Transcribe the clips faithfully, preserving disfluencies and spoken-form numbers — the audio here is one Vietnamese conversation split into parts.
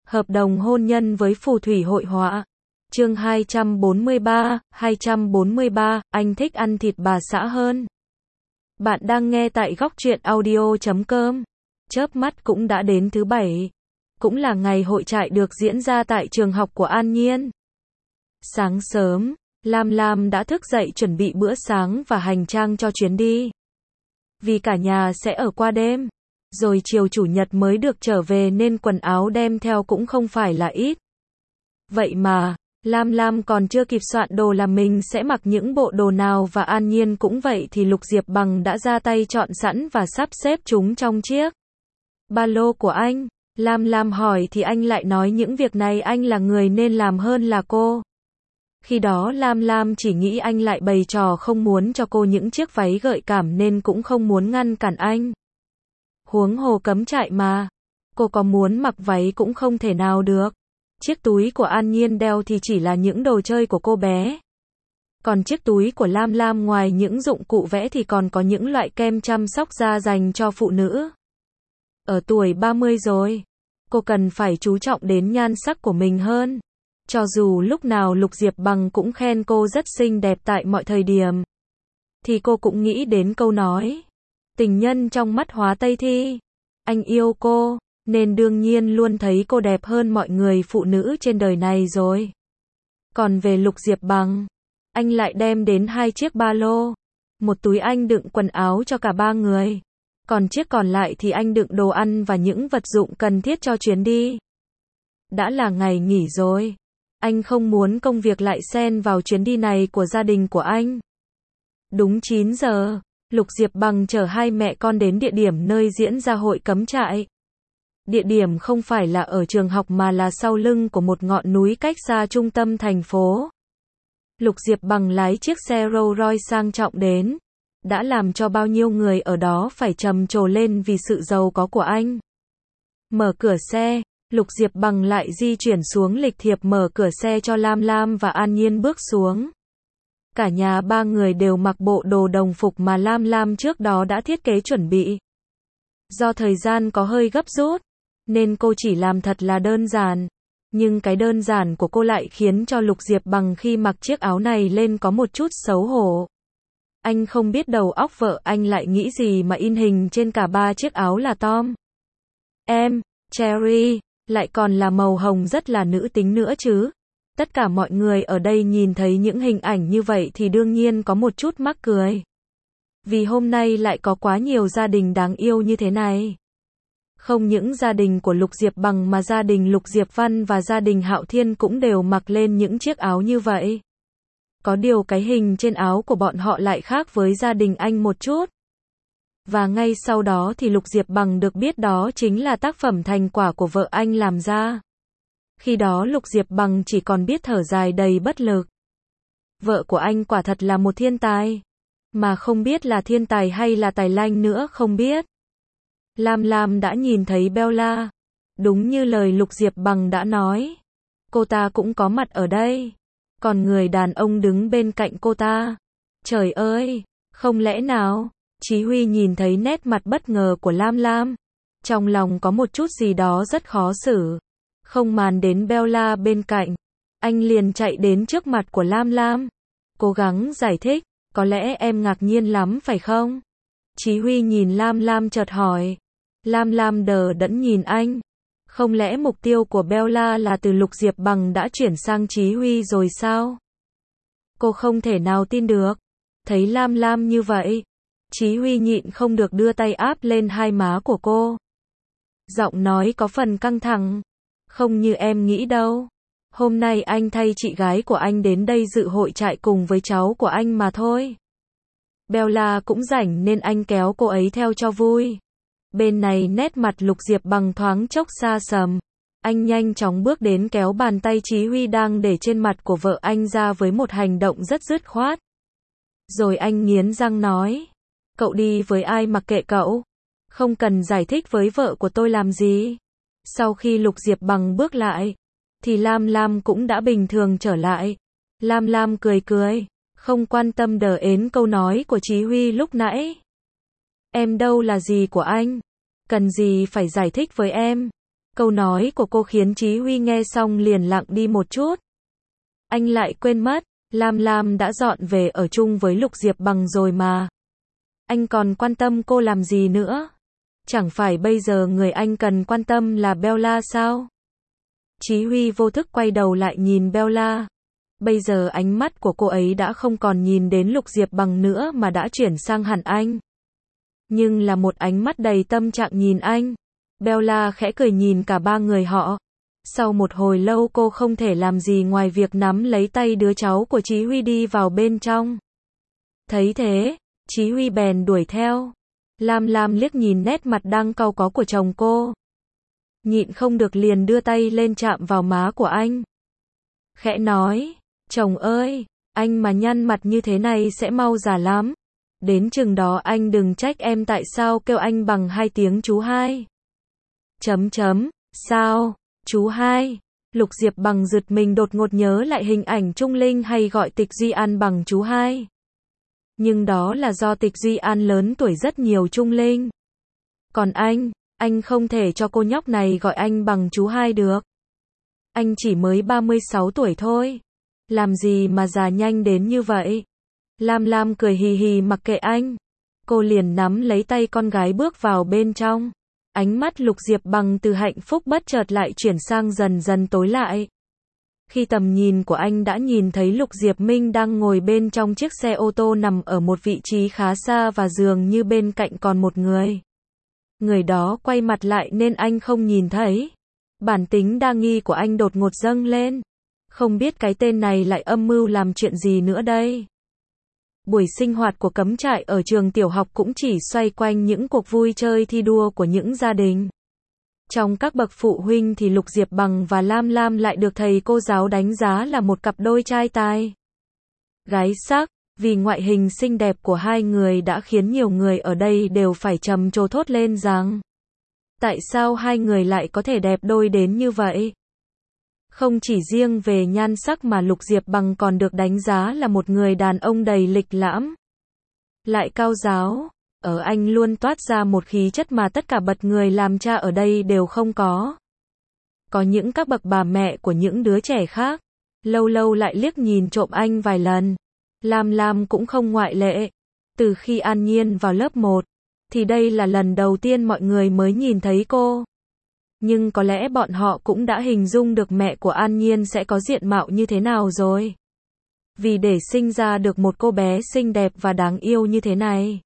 Hợp đồng hôn nhân với phù thủy hội họa. Chương hai trăm bốn mươi ba, hai trăm bốn mươi ba, anh thích ăn thịt bà xã hơn. Bạn đang nghe tại góc truyện audio chấm com. Chớp mắt cũng đã đến thứ bảy. Cũng là ngày hội trại được diễn ra tại trường học của An Nhiên. Sáng sớm, Lam Lam đã thức dậy chuẩn bị bữa sáng và hành trang cho chuyến đi. Vì cả nhà sẽ ở qua đêm. Rồi chiều chủ nhật mới được trở về nên quần áo đem theo cũng không phải là ít. Vậy mà, Lam Lam còn chưa kịp soạn đồ là mình sẽ mặc những bộ đồ nào và An Nhiên cũng vậy thì Lục Diệp Bằng đã ra tay chọn sẵn và sắp xếp chúng trong chiếc ba lô của anh. Lam Lam hỏi thì anh lại nói những việc này anh là người nên làm hơn là cô. Khi đó Lam Lam chỉ nghĩ anh lại bày trò không muốn cho cô những chiếc váy gợi cảm nên cũng không muốn ngăn cản anh. Huống hồ cấm trại mà. Cô có muốn mặc váy cũng không thể nào được. Chiếc túi của An Nhiên đeo thì chỉ là những đồ chơi của cô bé. Còn chiếc túi của Lam Lam ngoài những dụng cụ vẽ thì còn có những loại kem chăm sóc da dành cho phụ nữ. Ở tuổi ba mươi rồi, cô cần phải chú trọng đến nhan sắc của mình hơn. Cho dù lúc nào Lục Diệp Bằng cũng khen cô rất xinh đẹp tại mọi thời điểm, thì cô cũng nghĩ đến câu nói tình nhân trong mắt hóa Tây Thi. Anh yêu cô, nên đương nhiên luôn thấy cô đẹp hơn mọi người phụ nữ trên đời này rồi. Còn về Lục Diệp Bằng, anh lại đem đến hai chiếc ba lô. Một túi anh đựng quần áo cho cả ba người. Còn chiếc còn lại thì anh đựng đồ ăn và những vật dụng cần thiết cho chuyến đi. Đã là ngày nghỉ rồi. Anh không muốn công việc lại xen vào chuyến đi này của gia đình của anh. Đúng chín giờ. Lục Diệp Bằng chở hai mẹ con đến địa điểm nơi diễn ra hội cấm trại. Địa điểm không phải là ở trường học mà là sau lưng của một ngọn núi cách xa trung tâm thành phố. Lục Diệp Bằng lái chiếc xe Rolls Royce sang trọng đến, đã làm cho bao nhiêu người ở đó phải trầm trồ lên vì sự giàu có của anh. Mở cửa xe, Lục Diệp Bằng lại di chuyển xuống lịch thiệp mở cửa xe cho Lam Lam và An Nhiên bước xuống. Cả nhà ba người đều mặc bộ đồ đồng phục mà Lam Lam trước đó đã thiết kế chuẩn bị. Do thời gian có hơi gấp rút, nên cô chỉ làm thật là đơn giản. Nhưng cái đơn giản của cô lại khiến cho Lục Diệp Bằng khi mặc chiếc áo này lên có một chút xấu hổ. Anh không biết đầu óc vợ anh lại nghĩ gì mà in hình trên cả ba chiếc áo là Tom, em, Cherry, lại còn là màu hồng rất là nữ tính nữa chứ. Tất cả mọi người ở đây nhìn thấy những hình ảnh như vậy thì đương nhiên có một chút mắc cười. Vì hôm nay lại có quá nhiều gia đình đáng yêu như thế này. Không những gia đình của Lục Diệp Bằng mà gia đình Lục Diệp Văn và gia đình Hạo Thiên cũng đều mặc lên những chiếc áo như vậy. Có điều cái hình trên áo của bọn họ lại khác với gia đình anh một chút. Và ngay sau đó thì Lục Diệp Bằng được biết đó chính là tác phẩm thành quả của vợ anh làm ra. Khi đó Lục Diệp Bằng chỉ còn biết thở dài đầy bất lực. Vợ của anh quả thật là một thiên tài. Mà không biết là thiên tài hay là tài lanh nữa không biết. Lam Lam đã nhìn thấy Bella. Đúng như lời Lục Diệp Bằng đã nói. Cô ta cũng có mặt ở đây. Còn người đàn ông đứng bên cạnh cô ta. Trời ơi, không lẽ nào? Chí Huy nhìn thấy nét mặt bất ngờ của Lam Lam. Trong lòng có một chút gì đó rất khó xử. Không màn đến Bella bên cạnh. Anh liền chạy đến trước mặt của Lam Lam. Cố gắng giải thích. Có lẽ em ngạc nhiên lắm phải không? Chí Huy nhìn Lam Lam chợt hỏi. Lam Lam đờ đẫn nhìn anh. Không lẽ mục tiêu của Bella là từ Lục Diệp Bằng đã chuyển sang Chí Huy rồi sao? Cô không thể nào tin được. Thấy Lam Lam như vậy, Chí Huy nhịn không được đưa tay áp lên hai má của cô. Giọng nói có phần căng thẳng. Không như em nghĩ đâu. Hôm nay anh thay chị gái của anh đến đây dự hội trại cùng với cháu của anh mà thôi. Bella cũng rảnh nên anh kéo cô ấy theo cho vui. Bên này nét mặt Lục Diệp Bằng thoáng chốc xa sầm. Anh nhanh chóng bước đến kéo bàn tay Chí Huy đang để trên mặt của vợ anh ra với một hành động rất dứt khoát. Rồi anh nghiến răng nói. Cậu đi với ai mặc kệ cậu. Không cần giải thích với vợ của tôi làm gì. Sau khi Lục Diệp Bằng bước lại, thì Lam Lam cũng đã bình thường trở lại. Lam Lam cười cười, không quan tâm đờ ến câu nói của Chí Huy lúc nãy. Em đâu là gì của anh. Cần gì phải giải thích với em. Câu nói của cô khiến Chí Huy nghe xong liền lặng đi một chút. Anh lại quên mất, Lam Lam đã dọn về ở chung với Lục Diệp Bằng rồi mà. Anh còn quan tâm cô làm gì nữa? Chẳng phải bây giờ người anh cần quan tâm là Bella sao? Chí Huy vô thức quay đầu lại nhìn Bella. Bây giờ ánh mắt của cô ấy đã không còn nhìn đến Lục Diệp Bằng nữa mà đã chuyển sang hẳn anh. Nhưng là một ánh mắt đầy tâm trạng nhìn anh. Bella khẽ cười nhìn cả ba người họ. Sau một hồi lâu cô không thể làm gì ngoài việc nắm lấy tay đứa cháu của Chí Huy đi vào bên trong. Thấy thế, Chí Huy bèn đuổi theo. Lam Lam liếc nhìn nét mặt đang cau có của chồng cô. Nhịn không được liền đưa tay lên chạm vào má của anh. Khẽ nói, chồng ơi, anh mà nhăn mặt như thế này sẽ mau già lắm. Đến chừng đó anh đừng trách em tại sao kêu anh bằng hai tiếng chú hai. Chấm chấm, sao, chú hai? Lục Diệp Bằng giật mình đột ngột nhớ lại hình ảnh Trung Linh hay gọi Tịch Duy An bằng chú hai. Nhưng đó là do Tịch Duy An lớn tuổi rất nhiều Trung Linh. Còn anh, anh không thể cho cô nhóc này gọi anh bằng chú hai được. Anh chỉ mới ba mươi sáu tuổi thôi. Làm gì mà già nhanh đến như vậy? Lam Lam cười hì hì mặc kệ anh. Cô liền nắm lấy tay con gái bước vào bên trong. Ánh mắt Lục Diệp Bằng từ hạnh phúc bất chợt lại chuyển sang dần dần tối lại. Khi tầm nhìn của anh đã nhìn thấy Lục Diệp Minh đang ngồi bên trong chiếc xe ô tô nằm ở một vị trí khá xa và dường như bên cạnh còn một người. Người đó quay mặt lại nên anh không nhìn thấy. Bản tính đa nghi của anh đột ngột dâng lên. Không biết cái tên này lại âm mưu làm chuyện gì nữa đây. Buổi sinh hoạt của cắm trại ở trường tiểu học cũng chỉ xoay quanh những cuộc vui chơi thi đua của những gia đình. Trong các bậc phụ huynh thì Lục Diệp Bằng và Lam Lam lại được thầy cô giáo đánh giá là một cặp đôi trai tài gái sắc, vì ngoại hình xinh đẹp của hai người đã khiến nhiều người ở đây đều phải trầm trồ thốt lên rằng tại sao hai người lại có thể đẹp đôi đến như vậy? Không chỉ riêng về nhan sắc mà Lục Diệp Bằng còn được đánh giá là một người đàn ông đầy lịch lãm, lại cao giáo. Ở anh luôn toát ra một khí chất mà tất cả bậc người làm cha ở đây đều không có. Có những các bậc bà mẹ của những đứa trẻ khác, lâu lâu lại liếc nhìn trộm anh vài lần. Lam Lam cũng không ngoại lệ. Từ khi An Nhiên vào lớp một, thì đây là lần đầu tiên mọi người mới nhìn thấy cô. Nhưng có lẽ bọn họ cũng đã hình dung được mẹ của An Nhiên sẽ có diện mạo như thế nào rồi. Vì để sinh ra được một cô bé xinh đẹp và đáng yêu như thế này,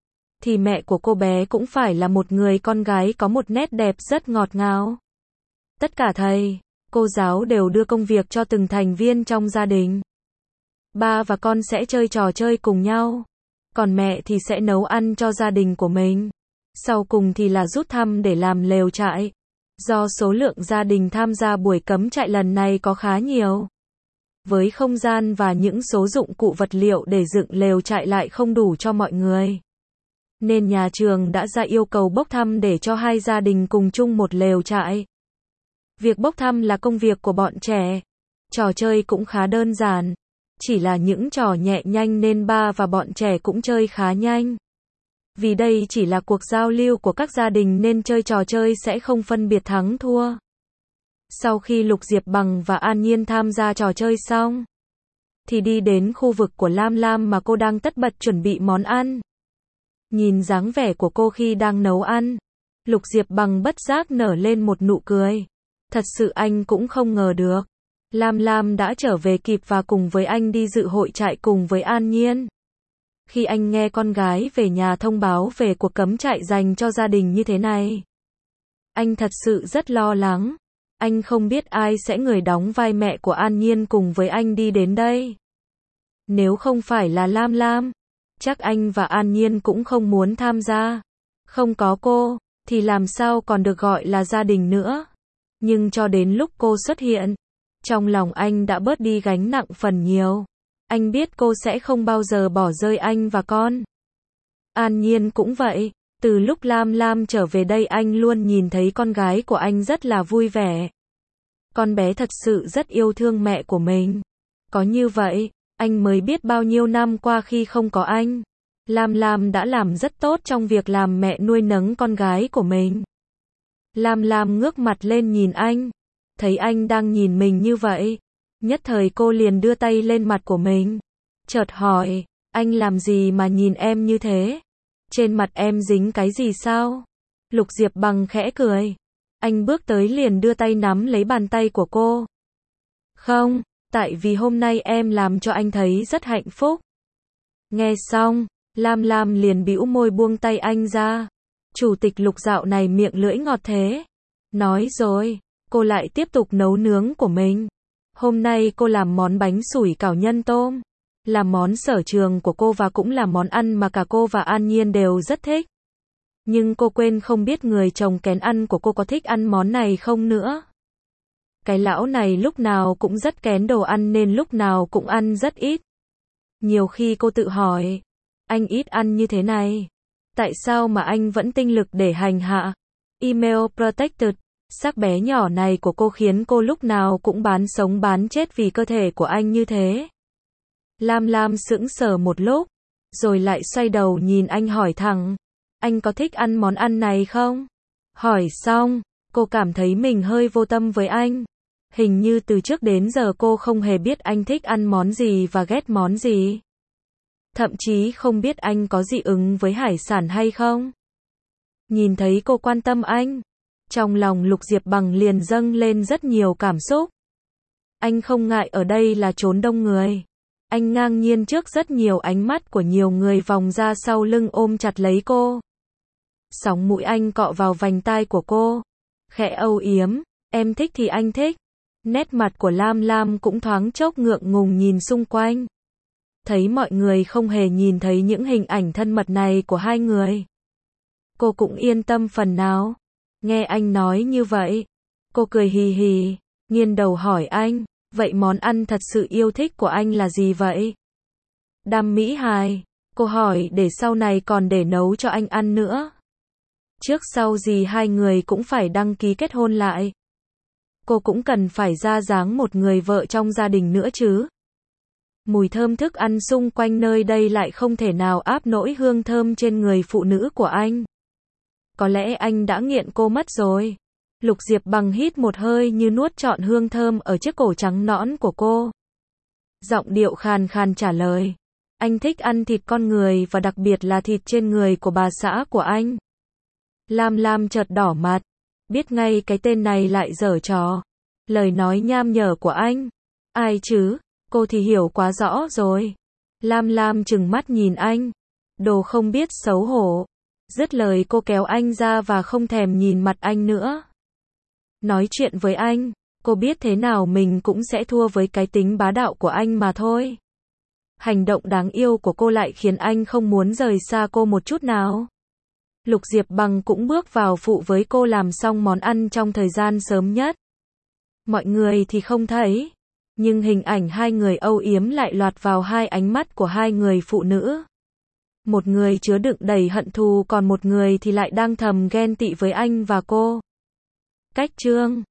thì mẹ của cô bé cũng phải là một người con gái có một nét đẹp rất ngọt ngào. Tất cả thầy, cô giáo đều đưa công việc cho từng thành viên trong gia đình. Ba và con sẽ chơi trò chơi cùng nhau, còn mẹ thì sẽ nấu ăn cho gia đình của mình. Sau cùng thì là rút thăm để làm lều trại. Do số lượng gia đình tham gia buổi cắm trại lần này có khá nhiều, với không gian và những số dụng cụ vật liệu để dựng lều trại lại không đủ cho mọi người, nên nhà trường đã ra yêu cầu bốc thăm để cho hai gia đình cùng chung một lều trại. Việc bốc thăm là công việc của bọn trẻ. Trò chơi cũng khá đơn giản, chỉ là những trò nhẹ nhanh nên ba và bọn trẻ cũng chơi khá nhanh. Vì đây chỉ là cuộc giao lưu của các gia đình nên chơi trò chơi sẽ không phân biệt thắng thua. Sau khi Lục Diệp Bằng và An Nhiên tham gia trò chơi xong, thì đi đến khu vực của Lam Lam mà cô đang tất bật chuẩn bị món ăn. Nhìn dáng vẻ của cô khi đang nấu ăn, Lục Diệp Bằng bất giác nở lên một nụ cười. Thật sự anh cũng không ngờ được Lam Lam đã trở về kịp và cùng với anh đi dự hội trại cùng với An Nhiên. Khi anh nghe con gái về nhà thông báo về cuộc cắm trại dành cho gia đình như thế này, anh thật sự rất lo lắng. Anh không biết ai sẽ người đóng vai mẹ của An Nhiên cùng với anh đi đến đây. Nếu không phải là Lam Lam, chắc anh và An Nhiên cũng không muốn tham gia. Không có cô, thì làm sao còn được gọi là gia đình nữa. Nhưng cho đến lúc cô xuất hiện, trong lòng anh đã bớt đi gánh nặng phần nhiều. Anh biết cô sẽ không bao giờ bỏ rơi anh và con. An Nhiên cũng vậy. Từ lúc Lam Lam trở về đây anh luôn nhìn thấy con gái của anh rất là vui vẻ. Con bé thật sự rất yêu thương mẹ của mình. Có như vậy, anh mới biết bao nhiêu năm qua khi không có anh, Lam Lam đã làm rất tốt trong việc làm mẹ nuôi nấng con gái của mình. Lam Lam ngước mặt lên nhìn anh. Thấy anh đang nhìn mình như vậy. Nhất thời cô liền đưa tay lên mặt của mình. Chợt hỏi, anh làm gì mà nhìn em như thế? Trên mặt em dính cái gì sao? Lục Diệp Bằng khẽ cười. Anh bước tới liền đưa tay nắm lấy bàn tay của cô. Không, tại vì hôm nay em làm cho anh thấy rất hạnh phúc. Nghe xong, Lam Lam liền bĩu môi buông tay anh ra. Chủ tịch Lục dạo này miệng lưỡi ngọt thế. Nói rồi, cô lại tiếp tục nấu nướng của mình. Hôm nay cô làm món bánh sủi cảo nhân tôm. Là món sở trường của cô và cũng là món ăn mà cả cô và An Nhiên đều rất thích. Nhưng cô quên không biết người chồng kén ăn của cô có thích ăn món này không nữa. Cái lão này lúc nào cũng rất kén đồ ăn nên lúc nào cũng ăn rất ít. Nhiều khi cô tự hỏi, anh ít ăn như thế này, tại sao mà anh vẫn tinh lực để hành hạ? Email protected, sắc bé nhỏ này của cô khiến cô lúc nào cũng bán sống bán chết vì cơ thể của anh như thế. Lam Lam sững sờ một lúc, rồi lại xoay đầu nhìn anh hỏi thẳng, anh có thích ăn món ăn này không? Hỏi xong, cô cảm thấy mình hơi vô tâm với anh. Hình như từ trước đến giờ cô không hề biết anh thích ăn món gì và ghét món gì. Thậm chí không biết anh có dị ứng với hải sản hay không. Nhìn thấy cô quan tâm anh, trong lòng Lục Diệp Bằng liền dâng lên rất nhiều cảm xúc. Anh không ngại ở đây là chốn đông người. Anh ngang nhiên trước rất nhiều ánh mắt của nhiều người vòng ra sau lưng ôm chặt lấy cô. Sóng mũi anh cọ vào vành tai của cô. Khẽ âu yếm, em thích thì anh thích. Nét mặt của Lam Lam cũng thoáng chốc ngượng ngùng nhìn xung quanh. Thấy mọi người không hề nhìn thấy những hình ảnh thân mật này của hai người. Cô cũng yên tâm phần nào. Nghe anh nói như vậy, cô cười hì hì, nghiêng đầu hỏi anh, vậy món ăn thật sự yêu thích của anh là gì vậy? Đam mỹ hài, cô hỏi để sau này còn để nấu cho anh ăn nữa. Trước sau gì hai người cũng phải đăng ký kết hôn lại. Cô cũng cần phải ra dáng một người vợ trong gia đình nữa chứ. Mùi thơm thức ăn xung quanh nơi đây lại không thể nào áp nổi hương thơm trên người phụ nữ của anh. Có lẽ anh đã nghiện cô mất rồi. Lục Diệp Bằng hít một hơi như nuốt trọn hương thơm ở chiếc cổ trắng nõn của cô. Giọng điệu khàn khàn trả lời. Anh thích ăn thịt con người và đặc biệt là thịt trên người của bà xã của anh. Lam Lam chợt đỏ mặt. Biết ngay cái tên này lại giở trò. Lời nói nham nhở của anh. Ai chứ, cô thì hiểu quá rõ rồi. Lam Lam trừng mắt nhìn anh. Đồ không biết xấu hổ. Dứt lời cô kéo anh ra và không thèm nhìn mặt anh nữa. Nói chuyện với anh, cô biết thế nào mình cũng sẽ thua với cái tính bá đạo của anh mà thôi. Hành động đáng yêu của cô lại khiến anh không muốn rời xa cô một chút nào. Lục Diệp Bằng cũng bước vào phụ với cô làm xong món ăn trong thời gian sớm nhất. Mọi người thì không thấy, nhưng hình ảnh hai người âu yếm lại lọt vào hai ánh mắt của hai người phụ nữ. Một người chứa đựng đầy hận thù còn một người thì lại đang thầm ghen tị với anh và cô. Cách chương